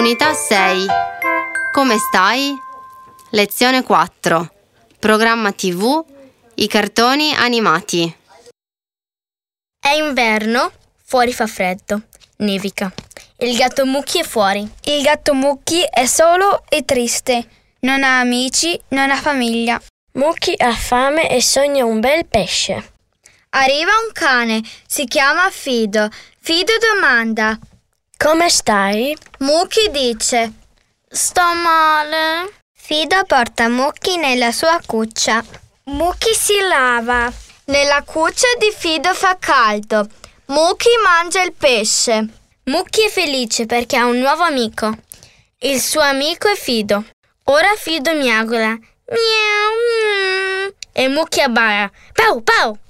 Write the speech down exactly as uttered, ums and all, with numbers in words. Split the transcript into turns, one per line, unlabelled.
Unità sei. Come stai? Lezione quattro. Programma tivù. I cartoni animati.
È inverno, fuori fa freddo, nevica. Il gatto Mucchi è fuori.
Il gatto Mucchi è solo e triste. Non ha amici, non ha famiglia.
Mucchi ha fame e sogna un bel pesce.
Arriva un cane, si chiama Fido. Fido domanda:
come stai?
Mucchi dice: sto male. Fido porta Mucchi nella sua cuccia. Mucchi si lava. Nella cuccia di Fido fa caldo. Mucchi mangia il pesce. Mucchi è felice perché ha un nuovo amico. Il suo amico è Fido. Ora Fido miagola. Miau, miau. E Mucchi abbara. Pau, pau.